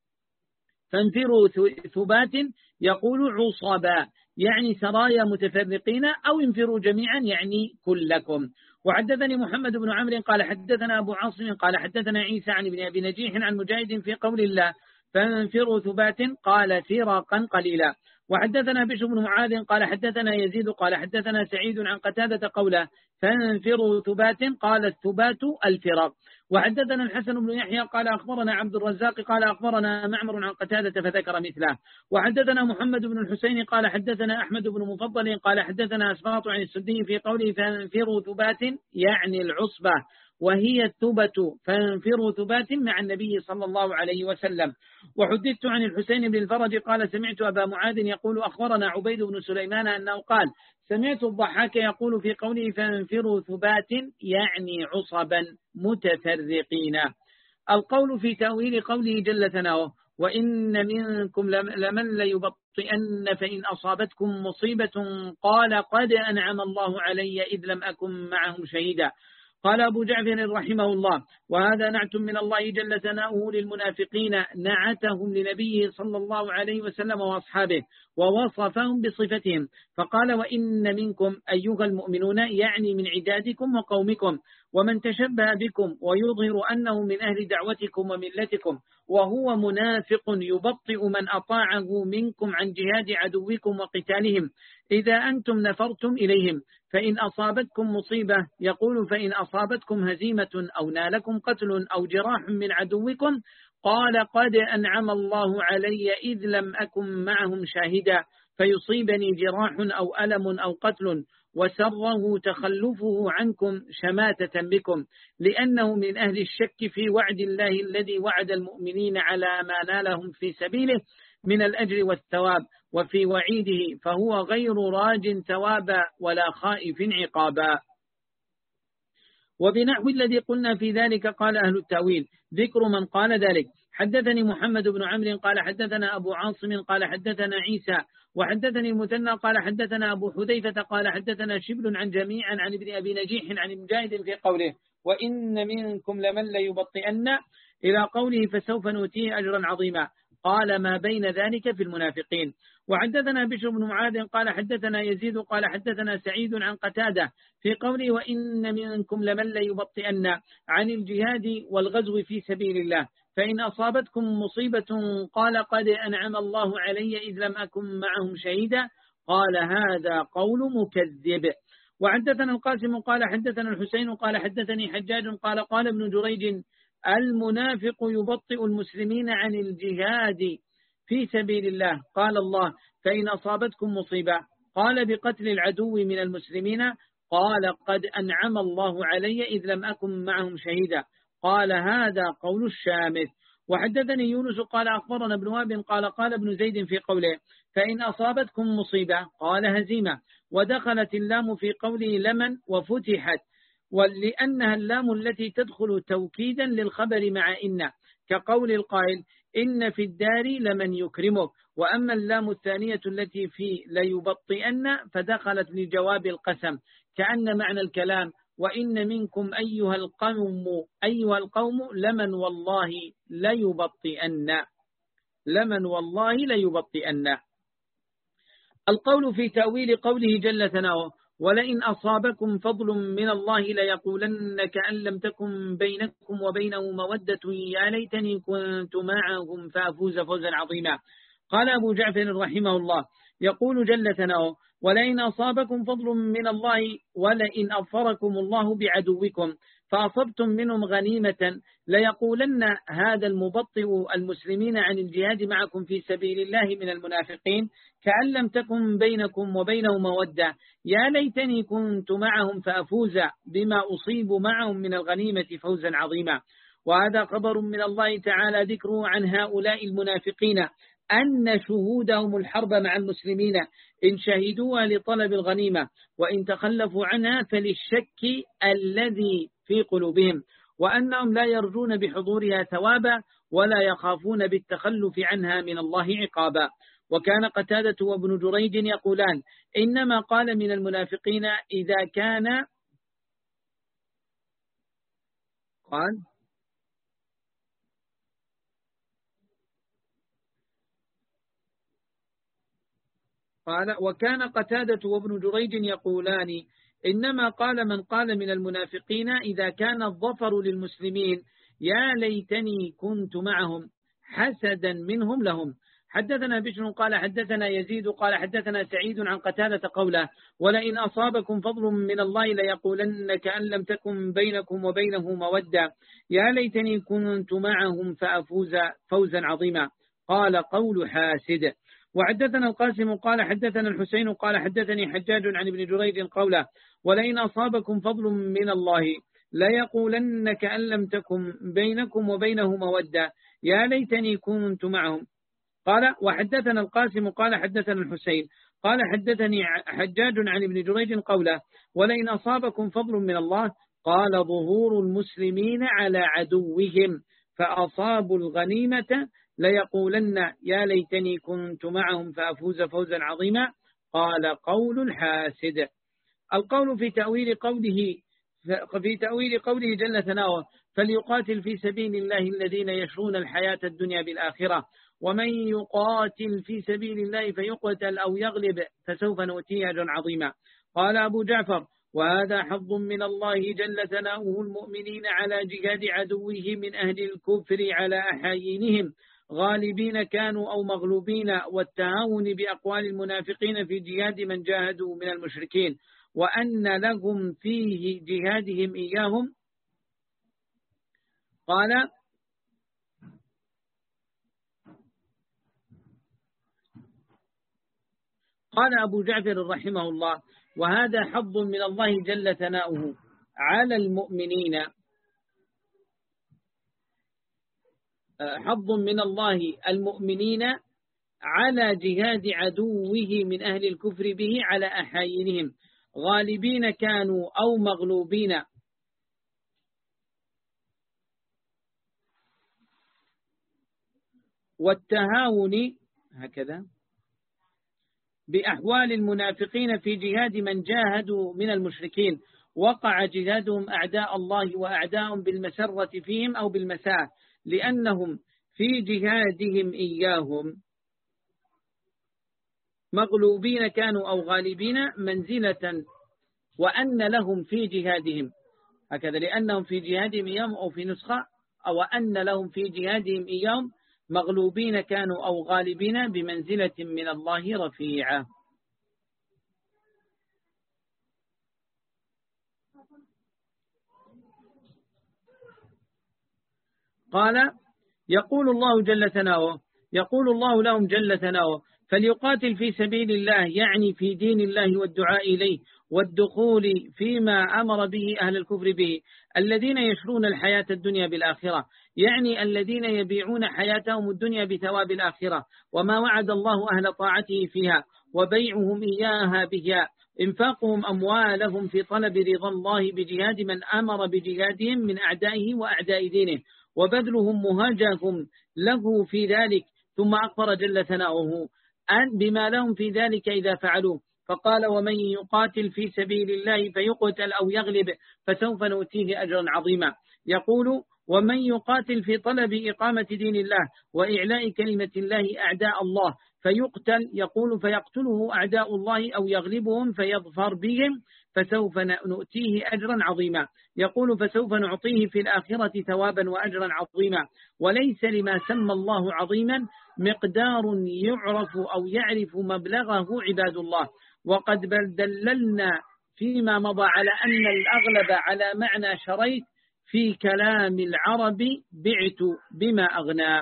فانفروا ثبات يقول عصبا يعني سرايا متفرقين أو انفروا جميعا يعني كلكم. وحدثني محمد بن عمرو قال حدثنا أبو عاصم قال حدثنا عيسى عن ابن أبي نجيح عن مجاهد في قول الله فانفروا ثبات قال فرقا قليلا. وحدثنا بشر بن معاذ قال حدثنا يزيد قال حدثنا سعيد عن قتادة قوله فانفروا ثبات قال الثبات الفرق. وحدثنا الحسن بن يحيى قال أخبرنا عبد الرزاق قال أخبرنا معمر عن قتادة فذكر مثله. وحدثنا محمد بن الحسين قال حدثنا أحمد بن مفضل قال حدثنا أسباط عن السدي في قوله فانفروا ثبات يعني العصبة وهي الثبة فانفروا ثبات مع النبي صلى الله عليه وسلم. وحدثت عن الحسين بن الفرج قال سمعت أبا معاذ يقول أخبرنا عبيد بن سليمان أنه قال سمعت الضحاك يقول في قوله فانفروا ثبات يعني عصبا متفرقين. القول في تأويل قوله جل ثناؤه وإن منكم لمن ليبطئن فإن أصابتكم مصيبة قال قد أنعم الله علي إذ لم أكن معهم شهيدا. قال أبو جعفر رحمه الله وهذا نعت من الله جل ثناؤه للمنافقين نعتهم لنبيه صلى الله عليه وسلم وأصحابه ووصفهم بصفتهم فقال وإن منكم أيها المؤمنون يعني من عدادكم وقومكم ومن تشبه بكم ويظهر أنه من أهل دعوتكم وملتكم وهو منافق يبطئ من أطاعه منكم عن جهاد عدوكم وقتالهم إذا أنتم نفرتم إليهم، فإن أصابتكم مصيبة يقول فإن أصابتكم هزيمة أو نالكم قتل أو جراح من عدوكم قال قد أنعم الله علي إذ لم أكن معهم شاهدا فيصيبني جراح أو ألم أو قتل، وسره تخلفه عنكم شماتة بكم، لأنه من أهل الشك في وعد الله الذي وعد المؤمنين على ما نالهم في سبيله من الأجر والثواب، وفي وعيده فهو غير راج ثوابا ولا خائف عقابا. وبنحو الذي قلنا في ذلك قال أهل التأويل ذكر من قال ذلك. حدثني محمد بن عمرو قال حدثنا أبو عاصم قال حدثنا عيسى وحدثني المثنى قال حدثنا أبو حذيفة قال حدثنا شبل عن جميعا عن ابن أبي نجيح عن مجاهد في قوله وإن منكم لمن ليبطئن إلى قوله فسوف نؤتيه أجرا عظيما، قال ما بين ذلك في المنافقين. وحدثنا بشر بن معاذ قال حدثنا يزيد قال حدثنا سعيد عن قتادة في قوله وإن منكم لمن ليبطئن عن الجهاد والغزو في سبيل الله، فإن أصابتكم مصيبة قال قد أنعم الله علي إذ لم أكن معهم شهيدا، قال هذا قول مكذب. وحدثنا القاسم قال حدثنا الحسين قال حدثني حجاج قال قال ابن جريج المنافق يبطئ المسلمين عن الجهاد في سبيل الله، قال الله فإن أصابتكم مصيبة قال بقتل العدو من المسلمين قال قد أنعم الله علي إذ لم أكن معهم شهيدا، قال هذا قول الشامث. وحدثني يونس قال أخبرنا ابن وهب قال قال ابن زيد في قوله فإن أصابتكم مصيبة قال هزيمة، ودخلت اللام في قوله لمن وفتحت، ولأنها اللام التي تدخل توكيدا للخبر مع إن، كقول القائل إن في الدار لمن يكرمك. وأما اللام الثانية التي في ليبطئن فدخلت لجواب القسم، كأن معنى الكلام وإن منكم أيها القوم أيها القوم لمن والله ليبطئن لمن والله ليبطئن. القول في تأويل قوله جل ثناؤه ولئن أصابكم فضل من الله ليقولن كأن لم تكن بينكم وبينه مودة يا ليتني كنت معهم فأفوز فوزا عظيما. قال أبو جعفر رحمه الله يقول جل ثناؤه ولئن أصابكم فضل من الله ولئن أظفركم الله بعدوكم فأصبتم منهم غنيمة ليقولن هذا المبطئ المسلمين عن الجهاد معكم في سبيل الله من المنافقين كأن لم تكن بينكم وبينه مودة يا ليتني كنت معهم فأفوز بما أصيب معهم من الغنيمة فوزا عظيما. وهذا خبر من الله تعالى ذكره عن هؤلاء المنافقين أن شهودهم الحرب مع المسلمين إن شهدوها لطلب الغنيمة وإن تخلفوا عنها فللشك الذي في قلوبهم، وأنهم لا يرجون بحضورها ثوابا ولا يخافون بالتخلف عنها من الله عقابا. وكان قتادة وابن جريج يقولان إنما قال من المنافقين إذا كان قال قال وكان قتادة وابن جريج يقولان إنما قال من قال من المنافقين إذا كان الظفر للمسلمين يا ليتني كنت معهم حسدا منهم لهم. حدثنا بشر قال حدثنا يزيد قال حدثنا سعيد عن قتادة قوله ولئن أصابكم فضل من الله ليقولن كأن لم تكن بينكم وبينه مودة يا ليتني كنت معهم فأفوز فوزا عظيما، قال قول حاسد. وحدثنا القاسم قال حدثنا الحسين قال حدثني حجاج عن ابن جريج قوله ولئن أصابكم فضل من الله ليقولن كأن لم تكن بينكم وبينه مودة يا ليتني كنت معهم. قال وحدثنا القاسم قال حدثنا الحسين قال حدثني حجاج عن ابن جريج قوله ولئن أصابكم فضل من الله قال ظهور المسلمين على عدوهم فأصابوا الغنيمة ليقولن يا ليتني كنت معهم فأفوز فوزا عظيما، قال قول الحاسد. القول في تأويل قوله في تأويل قوله جل ثناؤه فليقاتل في سبيل الله الذين يشرون الحياة الدنيا بالآخرة ومن يقاتل في سبيل الله فيقتل أو يغلب فسوف نؤتيه أجرا عظيما. قال أبو جعفر وهذا حظ من الله جل ثناؤه المؤمنين على جهاد عدوه من أهل الكفر على أحايينهم غالبين كانوا أو مغلوبين، والتهاون بأقوال المنافقين في جهاد من جاهدوا من المشركين، وأن لهم فيه جهادهم إياهم. قال قال أبو جعفر رحمه الله: وهذا حظ من الله جل ثناؤه على المؤمنين حظ من الله المؤمنين على جهاد عدوه من أهل الكفر به على أحايينهم غالبين كانوا أو مغلوبين، والتهاون هكذا بأحوال المنافقين في جهاد من جاهدوا من المشركين، وقع جهادهم أعداء الله وأعداءهم بالمسرة فيهم أو بالمساء، لأنهم في جهادهم إياهم مغلوبين كانوا أو غالبين منزلة، وأن لهم في جهادهم هكذا لأنهم في جهادهم إياهم، أو في نسخة أو أن لهم في جهادهم إياهم مغلوبين كانوا أو غالبين بمنزلة من الله رفيعة. قال: يقول الله جل ثناؤه يقول الله لهم جل ثناؤه: فليقاتل في سبيل الله، يعني في دين الله والدعاء إليه والدخول فيما أمر به أهل الكفر به، الذين يشرون الحياة الدنيا بالآخرة، يعني الذين يبيعون حياتهم الدنيا بثواب الآخرة وما وعد الله أهل طاعته فيها، وبيعهم إياها بها، إنفاقهم أموالهم في طلب رضا الله بجهاد من أمر بجهادهم من أعدائه وأعداء دينه، وبذلهم مهاجهم له في ذلك. ثم أخبر جل ثناؤه أن بما لهم في ذلك إذا فعلوا، فقال: ومن يقاتل في سبيل الله فيقتل أو يغلب فسوف نؤتيه أجرا عظيما. يقول: ومن يقاتل في طلب إقامة دين الله وإعلاء كلمة الله أعداء الله فيقتل، يقول: فيقتله أعداء الله أو يغلبهم فيظفر بهم فسوف نؤتيه أجرا عظيما. يقول: فسوف نعطيه في الآخرة ثوابا وأجرا عظيما. وليس لما سمى الله عظيما مقدار يعرف أو يعرف مبلغه عباد الله. وقد دللنا فيما مضى على أن الأغلب على معنى شريت في كلام العرب بعت بما أغنى.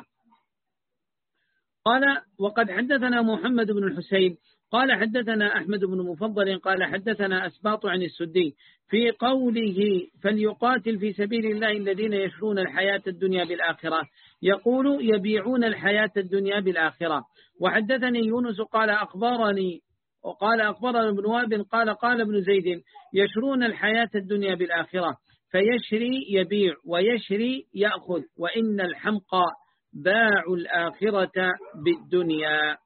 قال: وقد حدثنا محمد بن الحسين قال حدثنا أحمد بن مفضل قال حدثنا أسباط عن السدي في قوله: فليقاتل في سبيل الله الذين يشرون الحياة الدنيا بالآخرة، يقول: يبيعون الحياة الدنيا بالآخرة. وحدثني يونس قال أخبرني وقال أخبرنا ابن وهب قال قال ابن زيد: يشرون الحياة الدنيا بالآخرة، فيشري يبيع ويشري يأخذ، وإن الحمقى باعوا الآخرة بالدنيا.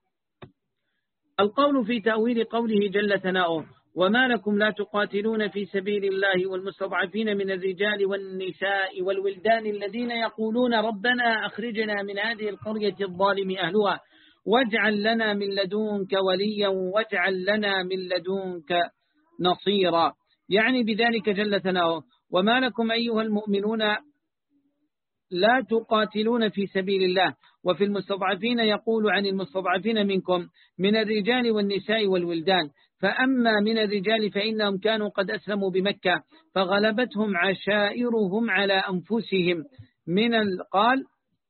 القول في تأويل قوله جل ثناؤه: وما لكم لا تقاتلون في سبيل الله والمستضعفين من الرجال والنساء والولدان الذين يقولون ربنا أخرجنا من هذه القرية الظالم أهلها واجعل لنا من لدنك وليا واجعل لنا من لدنك نصيرا. يعني بذلك جل ثناؤه: وما لكم أيها المؤمنون لا تقاتلون في سبيل الله. وفي المستضعفين يقول عن المستضعفين منكم من الرجال والنساء والولدان. فأما من الرجال فإنهم كانوا قد أسلموا بمكة فغلبتهم عشائرهم على أنفسهم من قال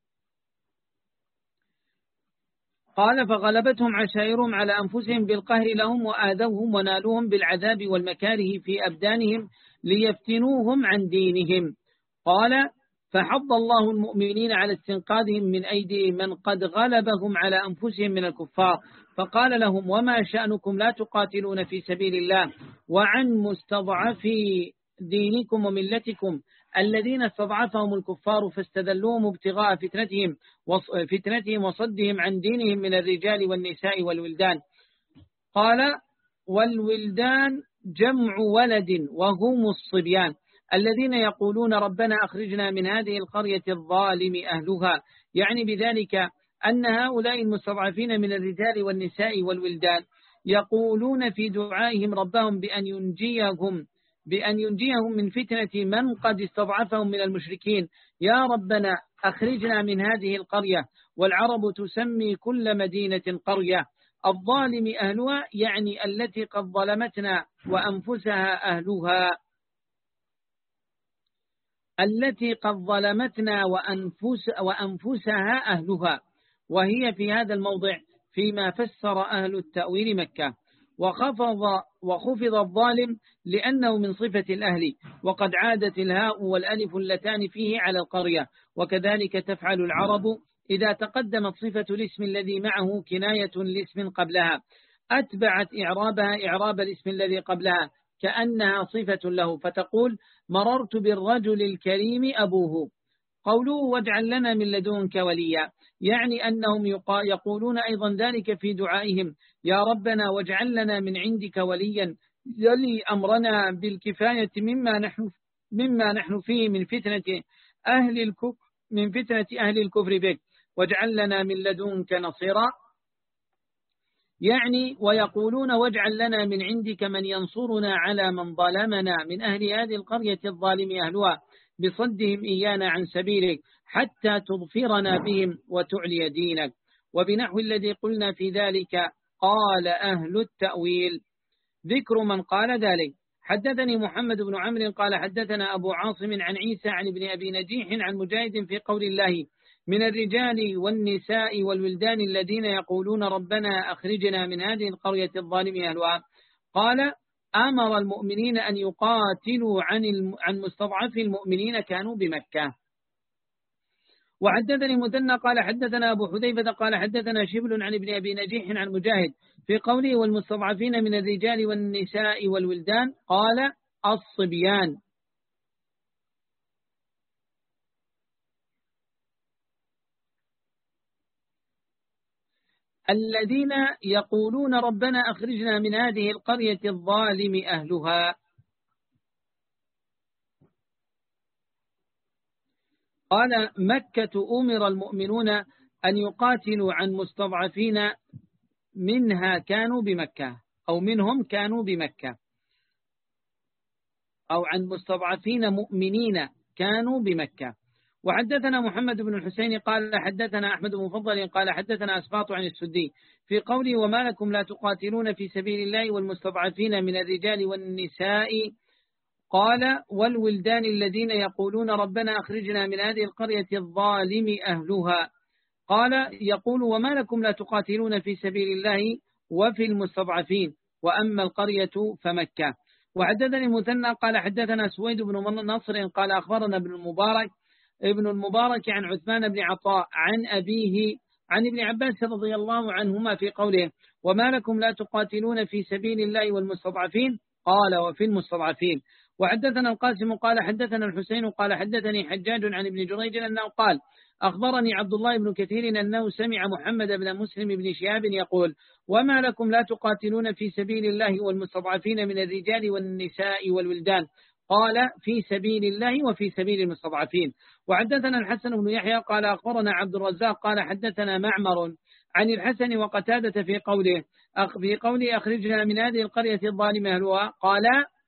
قال فغلبتهم عشائرهم على أنفسهم بالقهر لهم وآذوهم ونالوهم بالعذاب والمكاره في أبدانهم ليفتنوهم عن دينهم. قال: فحض الله المؤمنين على استنقاذهم من أيدي من قد غلبهم على أنفسهم من الكفار، فقال لهم: وما شأنكم لا تقاتلون في سبيل الله وعن مستضعفي دينكم وملتكم الذين استضعفهم الكفار فاستذلوهم ابتغاء فتنتهم فتنتهم وصدهم عن دينهم من الرجال والنساء والولدان. قال: والولدان جمع ولد وهم الصبيان الذين يقولون ربنا أخرجنا من هذه القرية الظالم أهلها. يعني بذلك أن هؤلاء المستضعفين من الرجال والنساء والولدان يقولون في دعائهم ربهم بأن ينجيهم بأن ينجيهم من فتنة من قد استضعفهم من المشركين. يا ربنا أخرجنا من هذه القرية. والعرب تسمي كل مدينة قرية. الظالم أهلها يعني التي قد ظلمتنا وأنفسها أهلها التي قد ظلمتنا وأنفس وأنفسها أهلها، وهي في هذا الموضع فيما فسر أهل التأويل مكة. وخفض وخفض الظالم لأنه من صفة الأهل، وقد عادت الهاء والألف اللتان فيه على القرية. وكذلك تفعل العرب إذا تقدمت صفة الاسم الذي معه كناية لاسم قبلها، أتبعت إعرابها إعراب الاسم الذي قبلها كأنها صفة له، فتقول مررت بالرجل الكريم أبوه. قوله واجعل لنا من لدنك وليا، يعني أنهم يقولون أيضا ذلك في دعائهم: يا ربنا واجعل لنا من عندك وليا يلي أمرنا بالكفاية مما نحن مما نحن فيه من فتنة أهل الكفر من فتنة أهل الكفر بك، واجعل لنا من لدنك نصيرا. يعني ويقولون واجعل لنا من عندك من ينصرنا على من ظلمنا من أهل هذه القرية الظالم أهلها بصدهم إيانا عن سبيلك حتى تظفرنا بهم وتعلي دينك. وبنحو الذي قلنا في ذلك قال أهل التأويل. ذكر من قال ذلك: حدثني محمد بن عمرو قال حدثنا أبو عاصم عن عيسى عن ابن أبي نجيح عن مجاهد في قول الله: من الرجال والنساء والولدان الذين يقولون ربنا أخرجنا من هذه القرية الظالم أهلها. قال: أمر المؤمنين أن يقاتلوا عن عن مستضعف المؤمنين كانوا بمكة. وحدثني مثنى قال حدثنا أبو حذيفة قال حدثنا شبل عن ابن أبي نجيح عن مجاهد في قوله: والمستضعفين من الرجال والنساء والولدان. قال: الصبيان. الذين يقولون ربنا أخرجنا من هذه القرية الظالم أهلها. قال: مكة أمر المؤمنون أن يقاتلوا عن مستضعفين منها كانوا بمكة، أو منهم كانوا بمكة، أو عن مستضعفين مؤمنين كانوا بمكة. وحدثنا محمد بن الحسين قال حدثنا أحمد بن مفضل قال حدثنا أسباط عن السدي في قوله: وما لكم لا تقاتلون في سبيل الله والمستضعفين من الرجال والنساء. قال: والولدان الذين يقولون ربنا أخرجنا من هذه القرية الظالم أهلها. قال: يقول: وما لكم لا تقاتلون في سبيل الله وفي المستضعفين، وأما القرية فمكة. وحدثني مثنى قال حدثنا سويد بن نصر قال أخبرنا ابن المبارك ابن المبارك عن عثمان بن عطاء عن أبيه عن ابن عباس رضي الله عنهما في قوله: وما لكم لا تقاتلون في سبيل الله والمستضعفين. قال: وفي المستضعفين. وحدثنا القاسم قال حدثنا الحسين قال حدثني حجاج عن ابن جريج أنه قال: أخبرني عبد الله بن كثير أنه سمع محمد بن مسلم بن شهاب يقول: وما لكم لا تقاتلون في سبيل الله والمستضعفين من الرجال والنساء والولدان. قال: في سبيل الله وفي سبيل المستضعفين. وحدثنا الحسن بن يحيى قال أخبرنا عبد الرزاق قال حدثنا معمر عن الحسن وقتادة في قوله في قوله أخرجنا من هذه القرية الظالم أهلها. قال: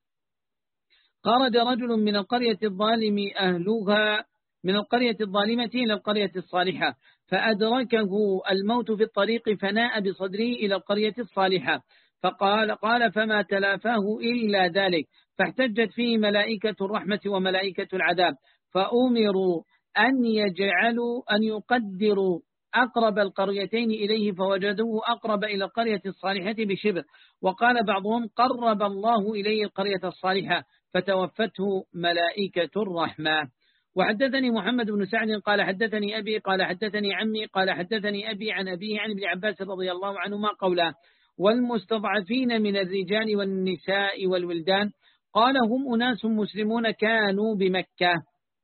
خرج رجل من القرية الظالم أهلها من القرية الظالمة إلى القرية الصالحة، فأدركه الموت في الطريق فناء بصدره إلى القرية الصالحة، فقال قال فما تلافاه إلا ذلك، فاحتجت فيه ملائكة الرحمة وملائكة العذاب، فأمروا أن يجعلوا أن يقدروا أقرب القريتين إليه، فوجدوه أقرب إلى القرية الصالحة بشبر. وقال بعضهم: قرب الله إليه القرية الصالحة فتوفته ملائكة الرحمة. وحدثني محمد بن سعد قال حدثني أبي قال حدثني عمي قال حدثني أبي عن أبيه عن ابن عباس رضي الله عنهما قوله: والمستضعفين من الرجال والنساء والولدان. قال: هم أناس مسلمون كانوا بمكة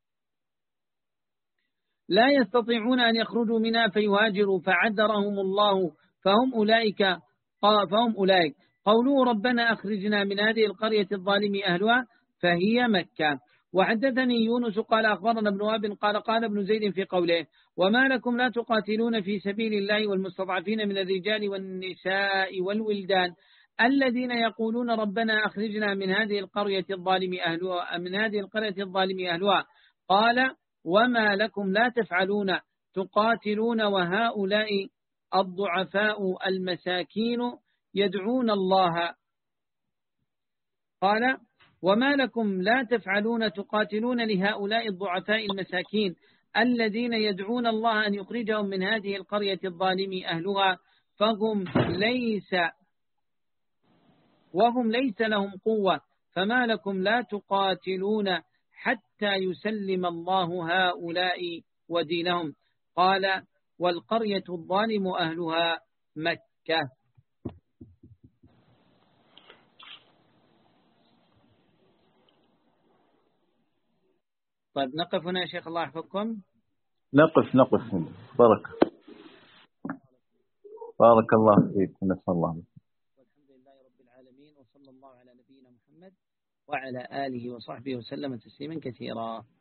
لا يستطيعون أن يخرجوا منها فيهاجروا فعذرهم الله، فهم أولئك فهم أولئك قولوا ربنا أخرجنا من هذه القرية الظالم أهلها فهي مكة. وحدثني يونس قال أخبرنا ابن وهب قال قال ابن زيد في قوله: وما لكم لا تقاتلون في سبيل الله والمستضعفين من الرجال والنساء والولدان. الذين يقولون ربنا أخرجنا من هذه القرية الظالم أهلها من هذه القرية الظالم أهلها قال وما لكم لا تفعلون تقاتلون وهؤلاء الضعفاء المساكين يدعون الله قال وما لكم لا تفعلون تقاتلون لهؤلاء الضعفاء المساكين الذين يدعون الله أن يخرجهم من هذه القرية الظالم أهلها فهم ليس وهم ليس لهم قوة فما لكم لا تقاتلون حتى يسلم الله هؤلاء ودينهم قال والقرية الظالم أهلها مكة. طيب نقف هنا يا شيخ الله يحفظكم. نقف نقف بارك بارك الله فيك ونسأل الله. والحمد لله رب العالمين وصلى الله على نبينا محمد وعلى آله وصحبه وسلم تسليما كثيرا.